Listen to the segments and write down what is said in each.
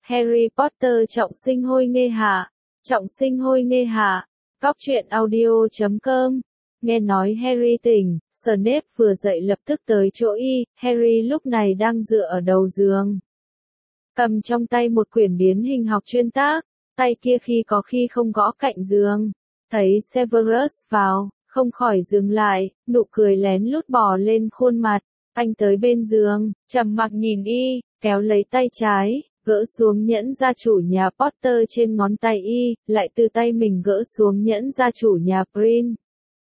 Harry Potter trọng sinh hôi nghê hạ. Trọng sinh hôi nghê hạ. Góc truyện audio.com. Nghe nói Harry tỉnh, Snape vừa dậy lập tức tới chỗ y. Harry lúc này đang dựa ở đầu giường, cầm trong tay một quyển biến hình học chuyên tác, tay kia khi có khi không gõ cạnh giường. Thấy Severus vào, không khỏi dừng lại, nụ cười lén lút bò lên khuôn mặt. Anh tới bên giường, trầm mặc nhìn y, kéo lấy tay trái, gỡ xuống nhẫn gia chủ nhà Potter trên ngón tay y, lại từ tay mình gỡ xuống nhẫn gia chủ nhà Prin.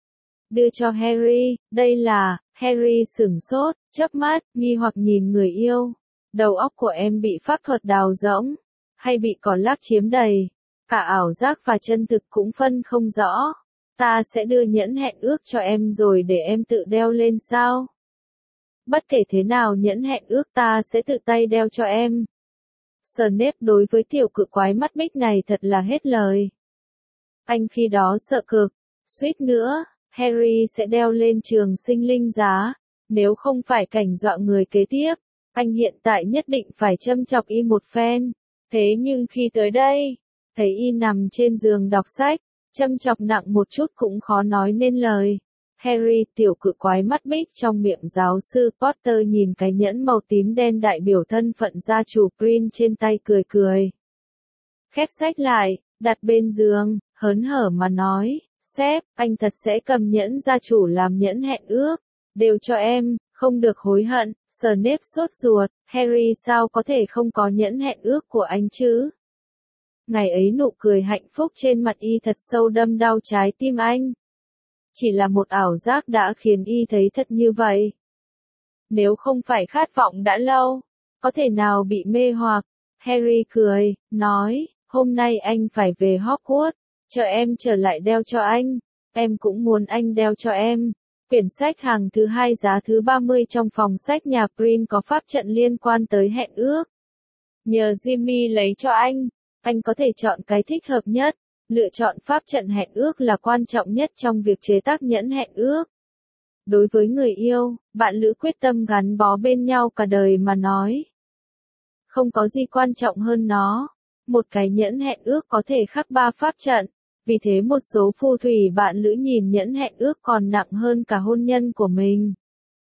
Đưa cho Harry, đây là, Harry sửng sốt, chớp mắt, nghi hoặc nhìn người yêu. Đầu óc của em bị pháp thuật đào rỗng, hay bị cỏ lác chiếm đầy, cả ảo giác và chân thực cũng phân không rõ. Ta sẽ đưa nhẫn hẹn ước cho em rồi để em tự đeo lên sao? Bất kể thế nào nhẫn hẹn ước ta sẽ tự tay đeo cho em. Snape đối với tiểu cự quái mắt bích này thật là hết lời. Anh khi đó sợ cực, suýt nữa, Harry sẽ đeo lên trường sinh linh giá, nếu không phải cảnh dọa người kế tiếp. Anh hiện tại nhất định phải châm chọc y một phen. Thế nhưng khi tới đây, thấy y nằm trên giường đọc sách, châm chọc nặng một chút cũng khó nói nên lời. Harry tiểu cự quái mắt bích trong miệng giáo sư Potter nhìn cái nhẫn màu tím đen đại biểu thân phận gia chủ Prin trên tay cười cười. Khép sách lại, đặt bên giường, hớn hở mà nói, sếp, anh thật sẽ cầm nhẫn gia chủ làm nhẫn hẹn ước, đều cho em, không được hối hận. Snape sốt ruột, Harry sao có thể không có nhẫn hẹn ước của anh chứ? Ngày ấy nụ cười hạnh phúc trên mặt y thật sâu đâm đau trái tim anh. Chỉ là một ảo giác đã khiến y thấy thật như vậy. Nếu không phải khát vọng đã lâu, có thể nào bị mê hoặc? Harry cười, nói, hôm nay anh phải về Hogwarts, chờ em trở lại đeo cho anh. Em cũng muốn anh đeo cho em. Quyển sách hàng thứ 2 giá thứ 30 trong phòng sách nhà Prin có pháp trận liên quan tới hẹn ước. Nhờ Jimmy lấy cho anh có thể chọn cái thích hợp nhất. Lựa chọn pháp trận hẹn ước là quan trọng nhất trong việc chế tác nhẫn hẹn ước. Đối với người yêu, bạn lữ quyết tâm gắn bó bên nhau cả đời mà nói. Không có gì quan trọng hơn nó. Một cái nhẫn hẹn ước có thể khắc 3 pháp trận. Vì thế một số phù thủy bạn lữ nhìn nhẫn hẹn ước còn nặng hơn cả hôn nhân của mình.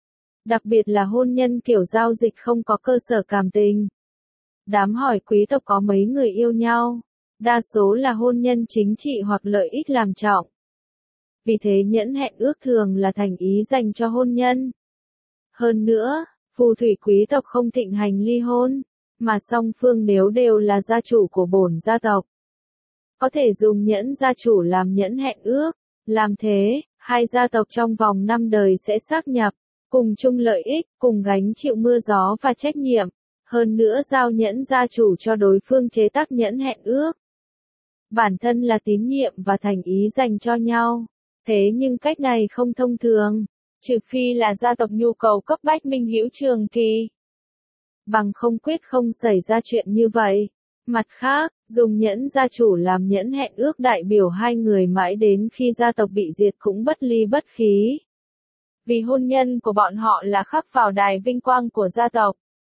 Đặc biệt là hôn nhân kiểu giao dịch không có cơ sở cảm tình. Đám hỏi quý tộc có mấy người yêu nhau. Đa số là hôn nhân chính trị hoặc lợi ích làm trọng. Vì thế nhẫn hẹn ước thường là thành ý dành cho hôn nhân. Hơn nữa, phù thủy quý tộc không thịnh hành ly hôn, mà song phương nếu đều là gia chủ của bổn gia tộc, có thể dùng nhẫn gia chủ làm nhẫn hẹn ước. Làm thế, hai gia tộc trong vòng 5 đời sẽ xác nhập, cùng chung lợi ích, cùng gánh chịu mưa gió và trách nhiệm. Hơn nữa giao nhẫn gia chủ cho đối phương chế tác nhẫn hẹn ước. Bản thân là tín nhiệm và thành ý dành cho nhau. Thế nhưng cách này không thông thường, trừ phi là gia tộc nhu cầu cấp bách minh hữu trường kỳ. Bằng không quyết không xảy ra chuyện như vậy. Mặt khác, dùng nhẫn gia chủ làm nhẫn hẹn ước đại biểu hai người mãi đến khi gia tộc bị diệt cũng bất ly bất khí. Vì hôn nhân của bọn họ là khắc vào đài vinh quang của gia tộc.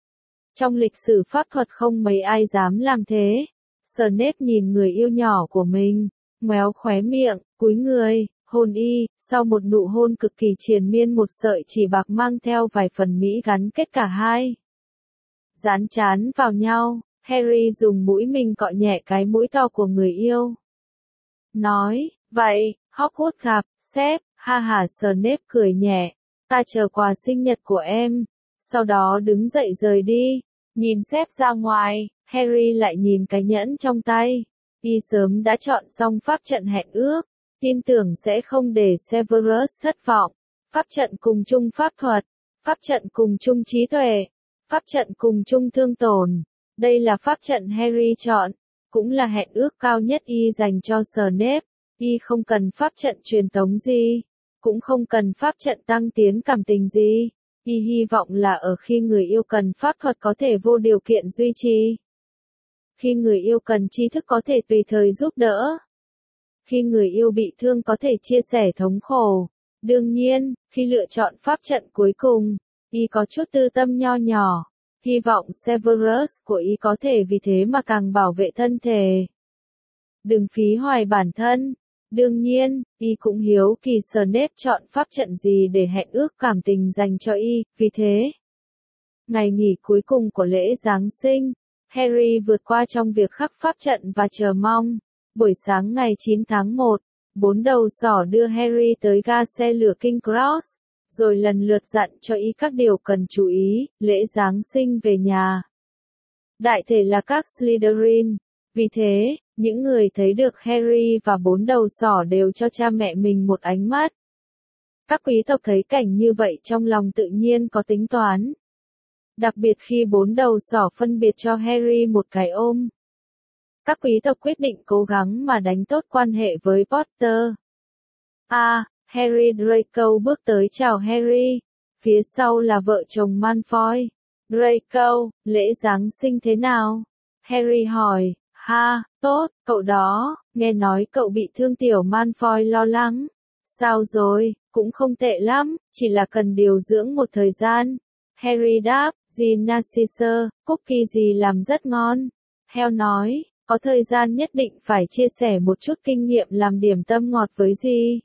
Trong lịch sử pháp thuật không mấy ai dám làm thế. Snape nhìn người yêu nhỏ của mình, ngoéo khóe miệng, cúi người, hôn y, sau một nụ hôn cực kỳ triền miên một sợi chỉ bạc mang theo vài phần mỹ gắn kết cả hai. Dán chán vào nhau, Harry dùng mũi mình cọ nhẹ cái mũi to của người yêu. Nói, vậy, Hogwarts gặp, sếp, ha ha. Snape cười nhẹ, ta chờ quà sinh nhật của em. Sau đó đứng dậy rời đi, nhìn sếp ra ngoài. Harry lại nhìn cái nhẫn trong tay. Y sớm đã chọn xong pháp trận hẹn ước, tin tưởng sẽ không để Severus thất vọng. Pháp trận cùng chung pháp thuật, pháp trận cùng chung trí tuệ, pháp trận cùng chung thương tổn. Đây là pháp trận Harry chọn, cũng là hẹn ước cao nhất y dành cho Snape. Y không cần pháp trận truyền tống gì, cũng không cần pháp trận tăng tiến cảm tình gì. Y hy vọng là ở khi người yêu cần pháp thuật có thể vô điều kiện duy trì. Khi người yêu cần tri thức có thể tùy thời giúp đỡ. Khi người yêu bị thương có thể chia sẻ thống khổ. Đương nhiên, khi lựa chọn pháp trận cuối cùng, y có chút tư tâm nho nhỏ. Hy vọng Severus của ý có thể vì thế mà càng bảo vệ thân thể. Đừng phí hoài bản thân. Đương nhiên, y cũng hiếu kỳ Snape chọn pháp trận gì để hẹn ước cảm tình dành cho y, vì thế. Ngày nghỉ cuối cùng của lễ Giáng sinh, Harry vượt qua trong việc khắc pháp trận và chờ mong. Buổi sáng ngày 9 tháng 1, 4 đầu sỏ đưa Harry tới ga xe lửa King Cross, rồi lần lượt dặn cho y các điều cần chú ý, lễ Giáng sinh về nhà. Đại thể là các Slytherin. Vì thế, những người thấy được Harry và 4 đầu sỏ đều cho cha mẹ mình một ánh mắt. Các quý tộc thấy cảnh như vậy trong lòng tự nhiên có tính toán. Đặc biệt khi 4 đầu sỏ phân biệt cho Harry một cái ôm. Các quý tộc quyết định cố gắng mà đánh tốt quan hệ với Potter. Harry Draco bước tới chào Harry. Phía sau là vợ chồng Malfoy. Draco, lễ Giáng sinh thế nào? Harry hỏi. Tốt, cậu đó, nghe nói cậu bị thương tiểu Malfoy lo lắng. Sao rồi, cũng không tệ lắm, chỉ là cần điều dưỡng một thời gian. Harry đáp, dì Narcissa, cookie dì làm rất ngon. Heo nói, có thời gian nhất định phải chia sẻ một chút kinh nghiệm làm điểm tâm ngọt với dì.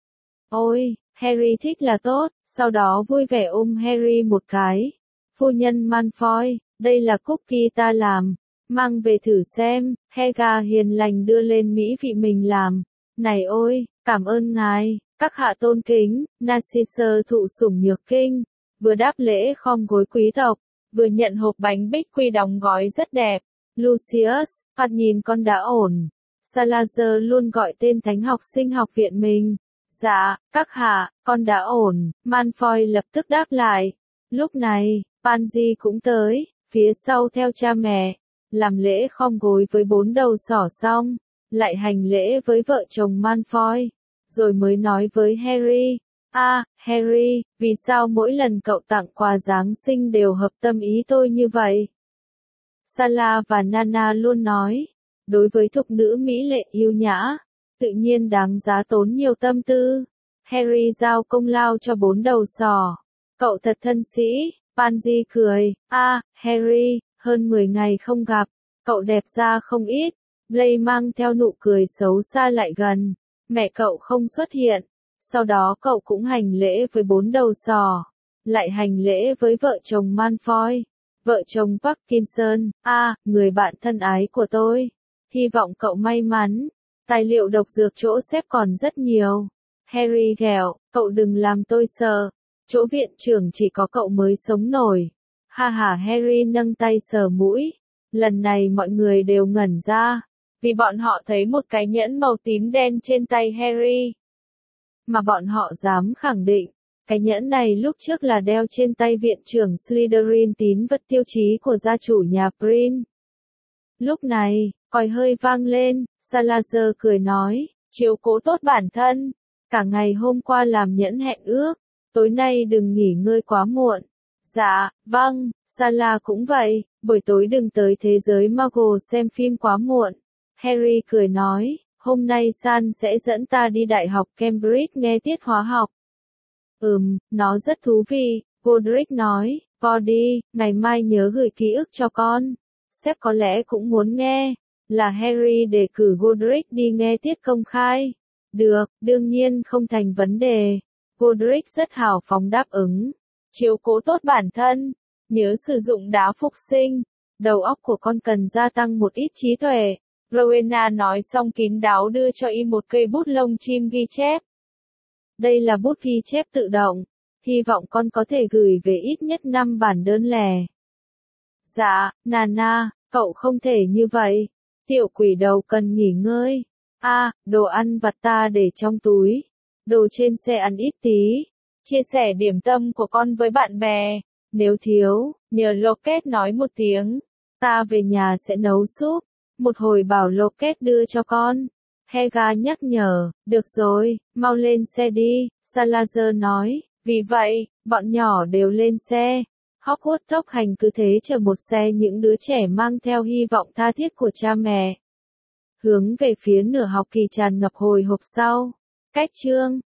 Ôi, Harry thích là tốt, sau đó vui vẻ ôm Harry một cái. Phu nhân Malfoy, đây là cookie ta làm. Mang về thử xem, Helga hiền lành đưa lên mỹ vị mình làm. Này ôi, cảm ơn ngài, các hạ tôn kính, Narcissa thụ sủng nhược kinh, vừa đáp lễ khom gối quý tộc, vừa nhận hộp bánh bích quy đóng gói rất đẹp. Lucius, thoạt nhìn con đã ổn. Salazar luôn gọi tên thánh học sinh học viện mình. Dạ, các hạ, con đã ổn, Malfoy lập tức đáp lại. Lúc này, Pansy cũng tới, phía sau theo cha mẹ. Làm lễ khom gối với 4 đầu sỏ xong, lại hành lễ với vợ chồng Malfoy, rồi mới nói với Harry, Harry, vì sao mỗi lần cậu tặng quà Giáng sinh đều hợp tâm ý tôi như vậy? Sala và Nana luôn nói, đối với thục nữ mỹ lệ yêu nhã, tự nhiên đáng giá tốn nhiều tâm tư. Harry giao công lao cho 4 đầu sỏ. Cậu thật thân sĩ, Pansy cười, Harry, hơn 10 ngày không gặp, cậu đẹp ra không ít. Blaise mang theo nụ cười xấu xa lại gần, mẹ cậu không xuất hiện. Sau đó cậu cũng hành lễ với 4 đầu sỏ, lại hành lễ với vợ chồng Malfoy, vợ chồng Parkinson, người bạn thân ái của tôi. Hy vọng cậu may mắn, tài liệu độc dược chỗ xếp còn rất nhiều. Harry ghẹo, cậu đừng làm tôi sợ, chỗ viện trưởng chỉ có cậu mới sống nổi. Harry nâng tay sờ mũi. Lần này mọi người đều ngẩn ra, vì bọn họ thấy một cái nhẫn màu tím đen trên tay Harry. Mà bọn họ dám khẳng định, cái nhẫn này lúc trước là đeo trên tay viện trưởng Slytherin, tín vật tiêu chí của gia chủ nhà Prin. Lúc này, còi hơi vang lên, Salazar cười nói, chiếu cố tốt bản thân, cả ngày hôm qua làm nhẫn hẹn ước, tối nay đừng nghỉ ngơi quá muộn. Dạ, vâng, Sala cũng vậy, buổi tối đừng tới thế giới Muggle xem phim quá muộn. Harry cười nói, hôm nay San sẽ dẫn ta đi Đại học Cambridge nghe tiết hóa học. Nó rất thú vị, Godric nói, con đi, ngày mai nhớ gửi ký ức cho con. Sếp có lẽ cũng muốn nghe, là Harry đề cử Godric đi nghe tiết công khai. Được, đương nhiên không thành vấn đề. Godric rất hào phóng đáp ứng. Chiếu cố tốt bản thân, nhớ sử dụng đá phục sinh, đầu óc của con cần gia tăng một ít trí tuệ. Rowena nói xong kín đáo đưa cho y một cây bút lông chim ghi chép. Đây là bút ghi chép tự động, hy vọng con có thể gửi về ít nhất 5 bản đơn lẻ. Dạ, Nana, cậu không thể như vậy, tiểu quỷ đầu cần nghỉ ngơi. Đồ ăn vặt ta để trong túi, đồ trên xe ăn ít tí. Chia sẻ điểm tâm của con với bạn bè, nếu thiếu, nhờ Locket nói một tiếng, ta về nhà sẽ nấu súp, một hồi bảo Locket đưa cho con. Helga nhắc nhở, được rồi, mau lên xe đi, Salazar nói, vì vậy, bọn nhỏ đều lên xe. Hogwarts tốc hành cứ thế chở một xe những đứa trẻ mang theo hy vọng tha thiết của cha mẹ. Hướng về phía nửa học kỳ tràn ngập hồi hộp sau. Cách chương